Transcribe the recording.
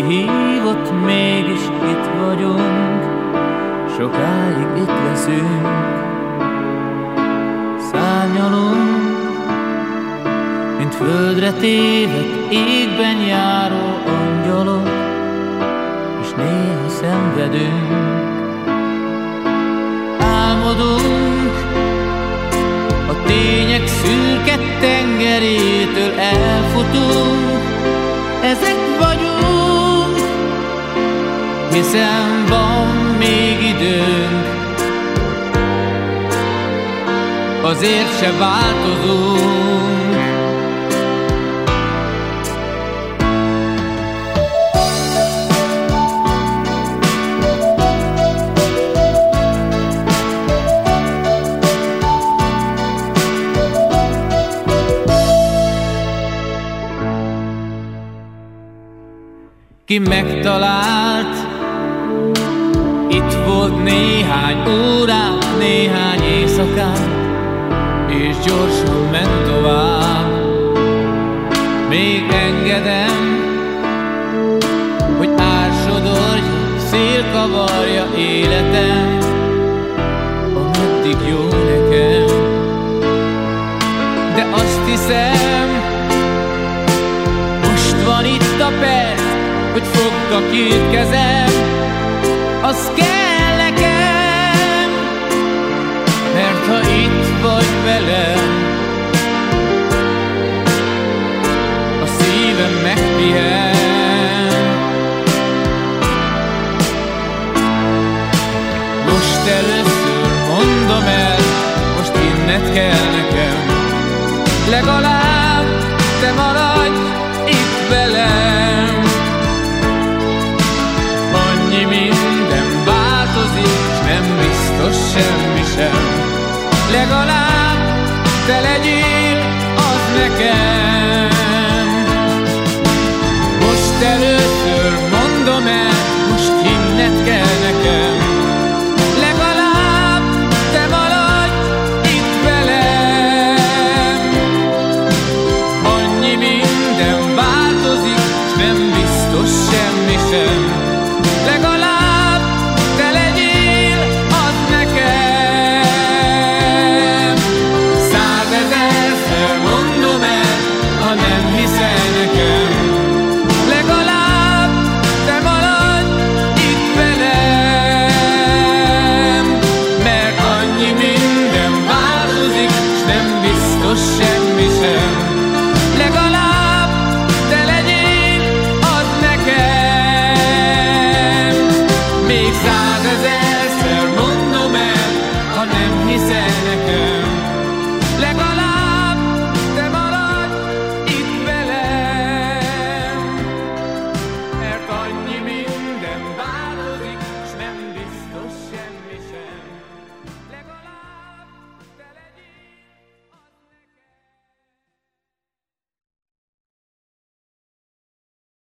Aki hívott, mégis itt vagyunk, sokáig itt leszünk. Szárnyalunk, mint földre tévedt, égben járó angyalok, és néha szenvedünk. Álmodunk, a tények szürke tengerétől elfutunk. Ezek vagyunk, hiszen van még időnk, azért se változunk. Ki megtalált, itt volt néhány órát, néhány éjszakát, és gyorsan ment tovább. Még engedem, hogy ársodorj, szél kavarja életem, ameddig jó nekem. De azt hiszem, most van itt a perc, hogy fogd a két kezem, az kell nekem, mert ha itt vagy velem, a szívem megpihen. Most először mondom el, most innent kell nekem, legalább te maradj itt velem. Minden változik, nem biztos semmi sem, legalább te legyél az nekem.